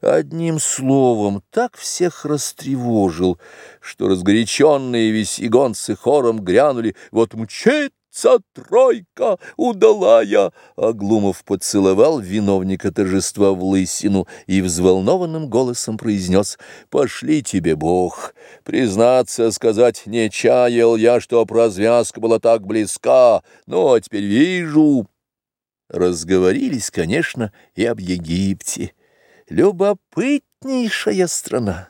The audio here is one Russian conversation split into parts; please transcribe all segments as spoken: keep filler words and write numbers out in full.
Одним словом, так всех растревожил, что разгоряченные весьегонцы хором грянули: «Вот мчится тройка удалая!» А Глумов поцеловал виновника торжества в лысину и взволнованным голосом произнес: «Пошли тебе Бог! Признаться сказать, не чаял я, чтоб развязка была так близка, но теперь вижу». Разговорились, конечно, и об Египте. Любопытнейшая страна.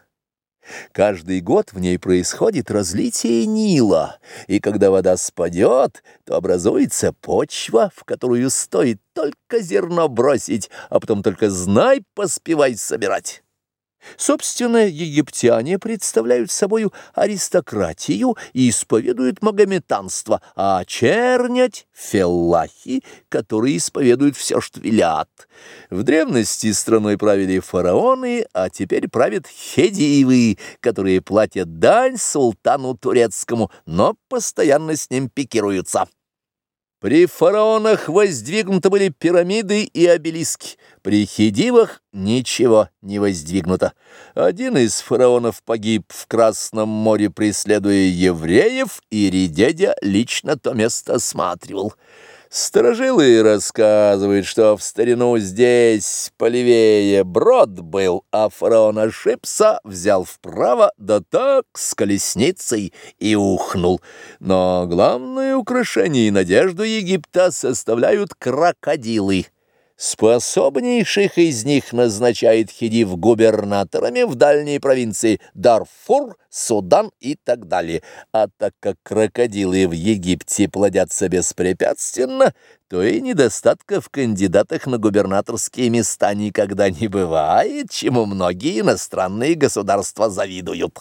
Каждый год в ней происходит разлитие Нила, и когда вода спадет, то образуется почва, в которую стоит только зерно бросить, а потом только знай, поспевай собирать. Собственно, египтяне представляют собою аристократию и исповедуют магометанство, а чернять — феллахи, которые исповедуют все, что велят. В древности страной правили фараоны, а теперь правят хедиевы, которые платят дань султану турецкому, но постоянно с ним пикируются. При фараонах воздвигнуты были пирамиды и обелиски, при хедивах ничего не воздвигнуто. Один из фараонов погиб в Красном море, преследуя евреев, и Редедя лично то место осматривал. Старожилы рассказывают, что в старину здесь полевее брод был, а фараон ошибся, взял вправо, да так с колесницей и ухнул. Но главное украшение и надежду Египта составляют крокодилы. Способнейших из них назначает хедив губернаторами в дальней провинции Дарфур, Судан и так далее. А так как крокодилы в Египте плодятся беспрепятственно, то и недостатка в кандидатах на губернаторские места никогда не бывает, чему многие иностранные государства завидуют.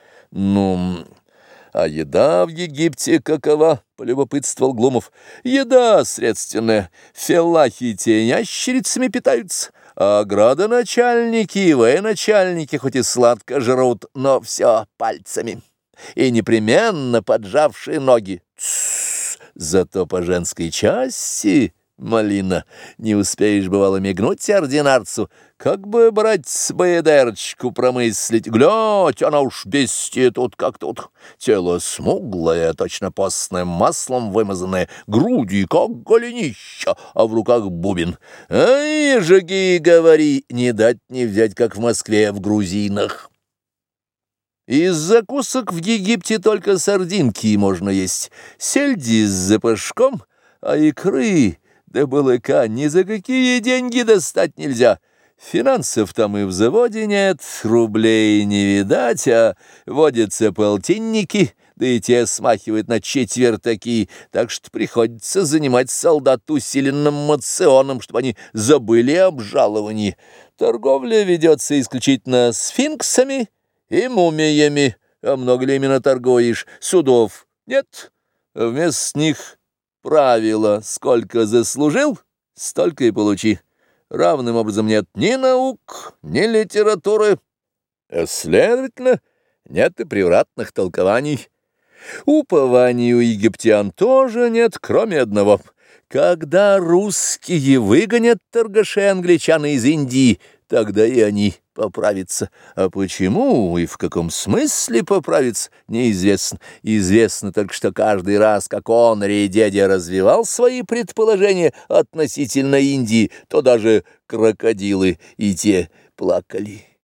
Ну... «А еда в Египте какова?» — полюбопытствовал Глумов. «Еда средственная. Феллахи те ящерицами питаются, а градоначальники и военачальники хоть и сладко жрут, но все пальцами. И непременно поджавшие ноги. Тссс, зато по женской части, малина, не успеешь, бывало, мигнуть ординарцу, как бы, брать с боедерочку промыслить. Глядь, она уж бестия тут как тут. Тело смуглое, точно постным маслом вымазанное, груди, как голенища, а в руках бубен. Ай, жги, говори, не дать не взять, как в Москве в грузинах». Из закусок в Египте только сардинки можно есть, сельди с запашком, а икры да балыка ни за какие деньги достать нельзя. Финансов там и в заводе нет, рублей не видать, а водятся полтинники, да и те смахивают на четвертаки, так что приходится занимать солдат усиленным моционом, чтобы они забыли об жаловании. Торговля ведется исключительно сфинксами и мумиями. А много ли именно торгуешь? Судов нет, вместо них правило: сколько заслужил, столько и получи. Равным образом нет ни наук, ни литературы, а, следовательно, нет и превратных толкований. Упований у египтян тоже нет, кроме одного. Когда русские выгонят торгашей англичан из Индии, тогда и они поправятся. А почему и в каком смысле поправиться, неизвестно. Известно только, что каждый раз, как он, Редедя, развивал свои предположения относительно Индии, то даже крокодилы и те плакали.